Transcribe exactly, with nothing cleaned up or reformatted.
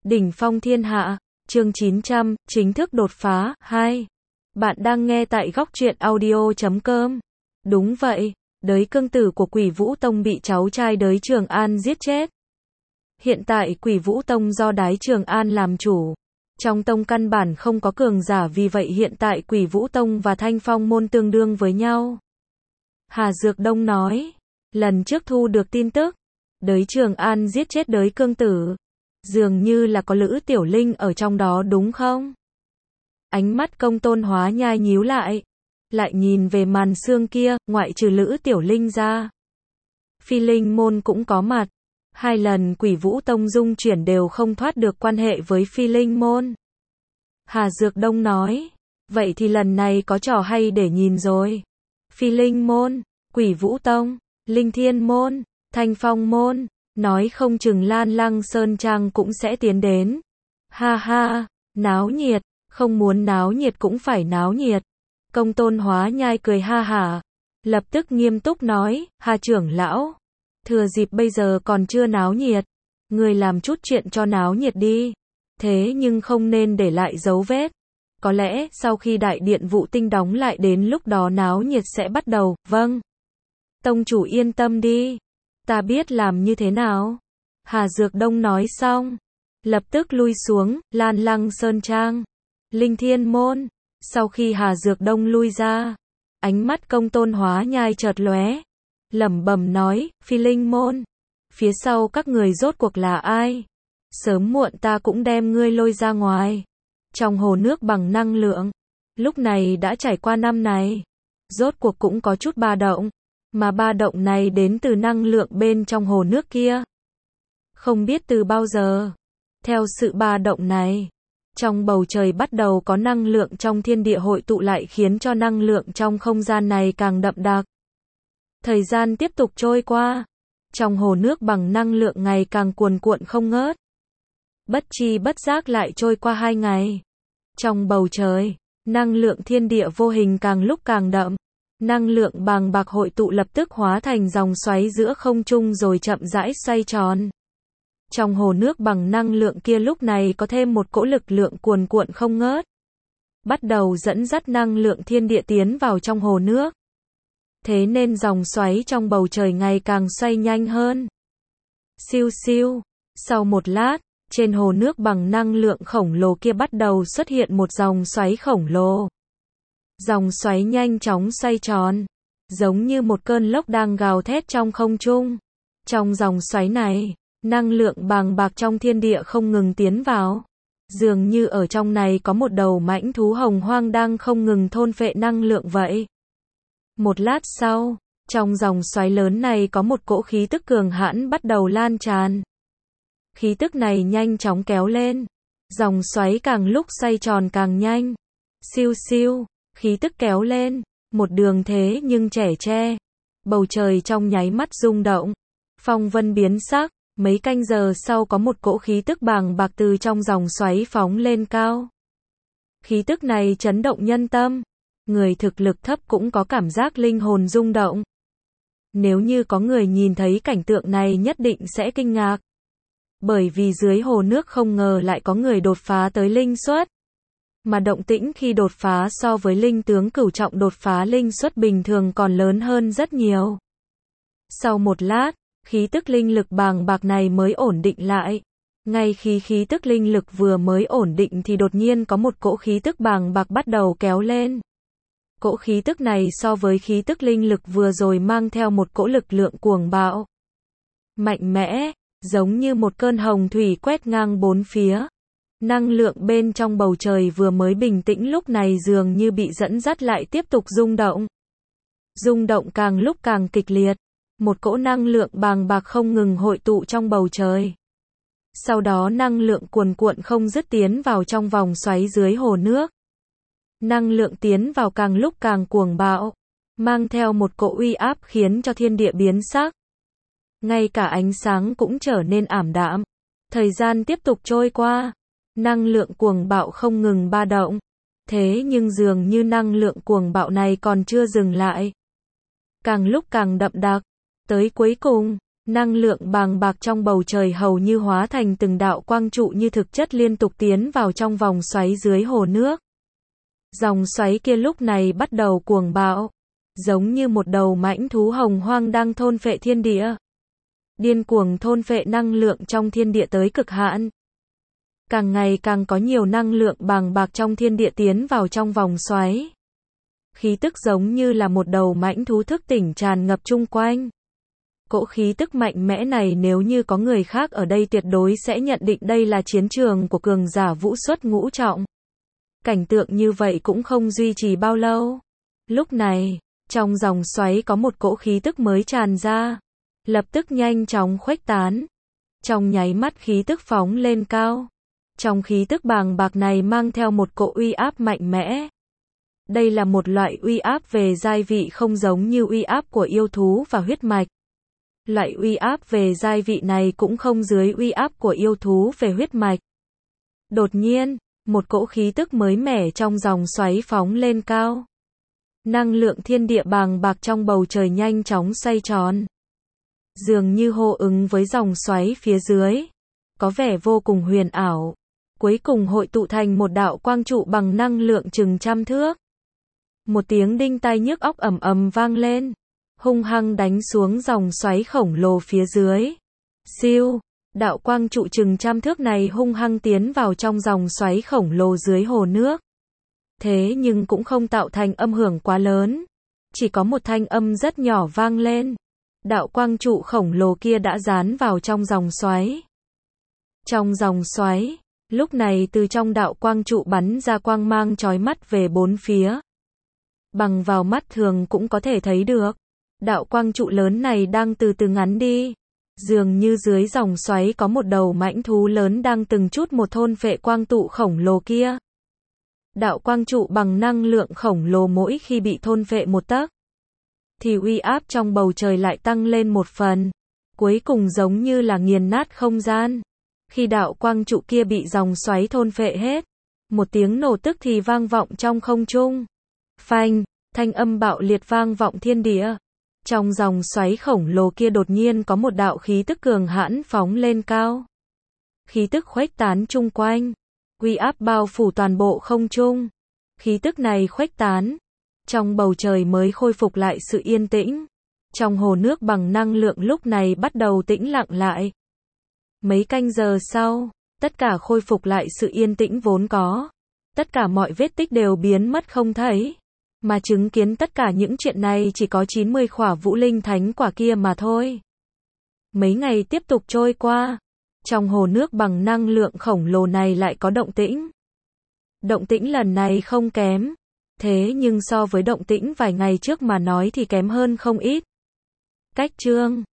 Đỉnh phong thiên hạ, chương chín trăm, chính thức đột phá, hai. Bạn đang nghe tại góc truyện audio chấm com. Đúng vậy, đới cương tử của Quỷ Vũ Tông bị cháu trai đới Trường An giết chết. Hiện tại Quỷ Vũ Tông do đái Trường An làm chủ. Trong tông căn bản không có cường giả, vì vậy hiện tại Quỷ Vũ Tông và Thanh Phong môn tương đương với nhau. Hà Dược Đông nói, lần trước thu được tin tức, đới Trường An giết chết đới cương tử. Dường như là có Lữ Tiểu Linh ở trong đó đúng không? Ánh mắt Công Tôn Hóa Nhai nhíu lại. Lại nhìn về màn xương kia, ngoại trừ Lữ Tiểu Linh ra. Phi Linh môn cũng có mặt. Hai lần Quỷ Vũ Tông dung chuyển đều không thoát được quan hệ với Phi Linh môn. Hà Dược Đông nói, vậy thì lần này có trò hay để nhìn rồi. Phi Linh môn, Quỷ Vũ Tông, Linh Thiên môn, Thanh Phong môn, nói không chừng Lan Lăng Sơn Trang cũng sẽ tiến đến. Ha ha, náo nhiệt, không muốn náo nhiệt cũng phải náo nhiệt. Công Tôn Hóa Nhai cười ha hả, lập tức nghiêm túc nói, Hà trưởng lão, thừa dịp bây giờ còn chưa náo nhiệt, người làm chút chuyện cho náo nhiệt đi. Thế nhưng không nên để lại dấu vết. Có lẽ sau khi đại điện Vụ Tinh đóng lại đến lúc đó náo nhiệt sẽ bắt đầu. Vâng. Tông chủ yên tâm đi. Ta biết làm như thế nào. Hà Dược Đông nói xong, lập tức lui xuống, Lan Lăng Sơn Trang, Linh Thiên môn. Sau khi Hà Dược Đông lui ra, ánh mắt Công Tôn Hóa Nhai chợt lóe, lẩm bẩm nói, Phi Linh môn, phía sau các người rốt cuộc là ai? Sớm muộn ta cũng đem ngươi lôi ra ngoài. Trong hồ nước bằng năng lượng, lúc này đã trải qua năm này, rốt cuộc cũng có chút ba động. Mà ba động này đến từ năng lượng bên trong hồ nước kia. Không biết từ bao giờ. Theo sự ba động này, trong bầu trời bắt đầu có năng lượng trong thiên địa hội tụ lại, khiến cho năng lượng trong không gian này càng đậm đặc. Thời gian tiếp tục trôi qua. Trong hồ nước bằng năng lượng ngày càng cuồn cuộn không ngớt. Bất chi bất giác lại trôi qua hai ngày. Trong bầu trời, năng lượng thiên địa vô hình càng lúc càng đậm. Năng lượng bàng bạc hội tụ lập tức hóa thành dòng xoáy giữa không trung rồi chậm rãi xoay tròn. Trong hồ nước bằng năng lượng kia lúc này có thêm một cỗ lực lượng cuồn cuộn không ngớt. Bắt đầu dẫn dắt năng lượng thiên địa tiến vào trong hồ nước. Thế nên dòng xoáy trong bầu trời ngày càng xoay nhanh hơn. Siêu siêu. Sau một lát, trên hồ nước bằng năng lượng khổng lồ kia bắt đầu xuất hiện một dòng xoáy khổng lồ. Dòng xoáy nhanh chóng xoay tròn, giống như một cơn lốc đang gào thét trong không trung. Trong dòng xoáy này, năng lượng bàng bạc trong thiên địa không ngừng tiến vào. Dường như ở trong này có một đầu mãnh thú hồng hoang đang không ngừng thôn phệ năng lượng vậy. Một lát sau, trong dòng xoáy lớn này có một cỗ khí tức cường hãn bắt đầu lan tràn. Khí tức này nhanh chóng kéo lên. Dòng xoáy càng lúc xoay tròn càng nhanh. Siêu siêu. Khí tức kéo lên, một đường thế nhưng trẻ tre. Bầu trời trong nháy mắt rung động. Phong vân biến sắc, mấy canh giờ sau có một cỗ khí tức bàng bạc từ trong dòng xoáy phóng lên cao. Khí tức này chấn động nhân tâm. Người thực lực thấp cũng có cảm giác linh hồn rung động. Nếu như có người nhìn thấy cảnh tượng này nhất định sẽ kinh ngạc. Bởi vì dưới hồ nước không ngờ lại có người đột phá tới linh xuất. Mà động tĩnh khi đột phá so với linh tướng cửu trọng đột phá linh xuất bình thường còn lớn hơn rất nhiều. Sau một lát, khí tức linh lực bàng bạc này mới ổn định lại. Ngay khi khí tức linh lực vừa mới ổn định thì đột nhiên có một cỗ khí tức bàng bạc bắt đầu kéo lên. Cỗ khí tức này so với khí tức linh lực vừa rồi mang theo một cỗ lực lượng cuồng bạo. Mạnh mẽ, giống như một cơn hồng thủy quét ngang bốn phía. Năng lượng bên trong bầu trời vừa mới bình tĩnh lúc này dường như bị dẫn dắt lại tiếp tục rung động. Rung động càng lúc càng kịch liệt. Một cỗ năng lượng bàng bạc không ngừng hội tụ trong bầu trời. Sau đó năng lượng cuồn cuộn không dứt tiến vào trong vòng xoáy dưới hồ nước. Năng lượng tiến vào càng lúc càng cuồng bạo. Mang theo một cỗ uy áp khiến cho thiên địa biến sắc. Ngay cả ánh sáng cũng trở nên ảm đạm. Thời gian tiếp tục trôi qua. Năng lượng cuồng bạo không ngừng ba động. Thế nhưng dường như năng lượng cuồng bạo này còn chưa dừng lại. Càng lúc càng đậm đặc. Tới cuối cùng, Năng lượng bàng bạc trong bầu trời hầu như hóa thành từng đạo quang trụ như thực chất liên tục tiến vào trong vòng xoáy dưới hồ nước. Dòng xoáy kia lúc này bắt đầu cuồng bạo, giống như một đầu mãnh thú hồng hoang đang thôn phệ thiên địa. Điên cuồng thôn phệ năng lượng trong thiên địa tới cực hạn. Càng ngày càng có nhiều năng lượng bàng bạc trong thiên địa tiến vào trong vòng xoáy. Khí tức giống như là một đầu mãnh thú thức tỉnh tràn ngập chung quanh. Cỗ khí tức mạnh mẽ này nếu như có người khác ở đây tuyệt đối sẽ nhận định đây là chiến trường của cường giả vũ xuất ngũ trọng. Cảnh tượng như vậy cũng không duy trì bao lâu. Lúc này, trong dòng xoáy có một cỗ khí tức mới tràn ra, lập tức nhanh chóng khuếch tán. Trong nháy mắt khí tức phóng lên cao. Trong khí tức bàng bạc này mang theo một cỗ uy áp mạnh mẽ. Đây là một loại uy áp về giai vị không giống như uy áp của yêu thú và huyết mạch. Loại uy áp về giai vị này cũng không dưới uy áp của yêu thú về huyết mạch. Đột nhiên, một cỗ khí tức mới mẻ trong dòng xoáy phóng lên cao. Năng lượng thiên địa bàng bạc trong bầu trời nhanh chóng xoay tròn. Dường như hô ứng với dòng xoáy phía dưới. Có vẻ vô cùng huyền ảo. Cuối cùng hội tụ thành một đạo quang trụ bằng năng lượng chừng trăm thước. Một tiếng đinh tai nhức óc ầm ầm vang lên. Hung hăng đánh xuống dòng xoáy khổng lồ phía dưới. Siêu, đạo quang trụ chừng trăm thước này hung hăng tiến vào trong dòng xoáy khổng lồ dưới hồ nước. Thế nhưng cũng không tạo thành âm hưởng quá lớn. Chỉ có một thanh âm rất nhỏ vang lên. Đạo quang trụ khổng lồ kia đã dán vào trong dòng xoáy. Trong dòng xoáy, lúc này từ trong đạo quang trụ bắn ra quang mang chói mắt về bốn phía. Bằng vào mắt thường cũng có thể thấy được. Đạo quang trụ lớn này đang từ từ ngắn đi. Dường như dưới dòng xoáy có một đầu mãnh thú lớn đang từng chút một thôn phệ quang trụ khổng lồ kia. Đạo quang trụ bằng năng lượng khổng lồ mỗi khi bị thôn phệ một tấc, thì uy áp trong bầu trời lại tăng lên một phần. Cuối cùng giống như là nghiền nát không gian. Khi đạo quang trụ kia bị dòng xoáy thôn phệ hết, một tiếng nổ tức thì vang vọng trong không trung. Phanh, thanh âm bạo liệt vang vọng thiên địa. Trong dòng xoáy khổng lồ kia đột nhiên có một đạo khí tức cường hãn phóng lên cao. Khí tức khuếch tán chung quanh. Uy áp bao phủ toàn bộ không trung. Khí tức này khuếch tán. Trong bầu trời mới khôi phục lại sự yên tĩnh. Trong hồ nước bằng năng lượng lúc này bắt đầu tĩnh lặng lại. Mấy canh giờ sau, tất cả khôi phục lại sự yên tĩnh vốn có. Tất cả mọi vết tích đều biến mất không thấy. Mà chứng kiến tất cả những chuyện này chỉ có chín mươi khỏa vũ linh thánh quả kia mà thôi. Mấy ngày tiếp tục trôi qua. Trong hồ nước bằng năng lượng khổng lồ này lại có động tĩnh. Động tĩnh lần này không kém. Thế nhưng so với động tĩnh vài ngày trước mà nói thì kém hơn không ít. Cách chương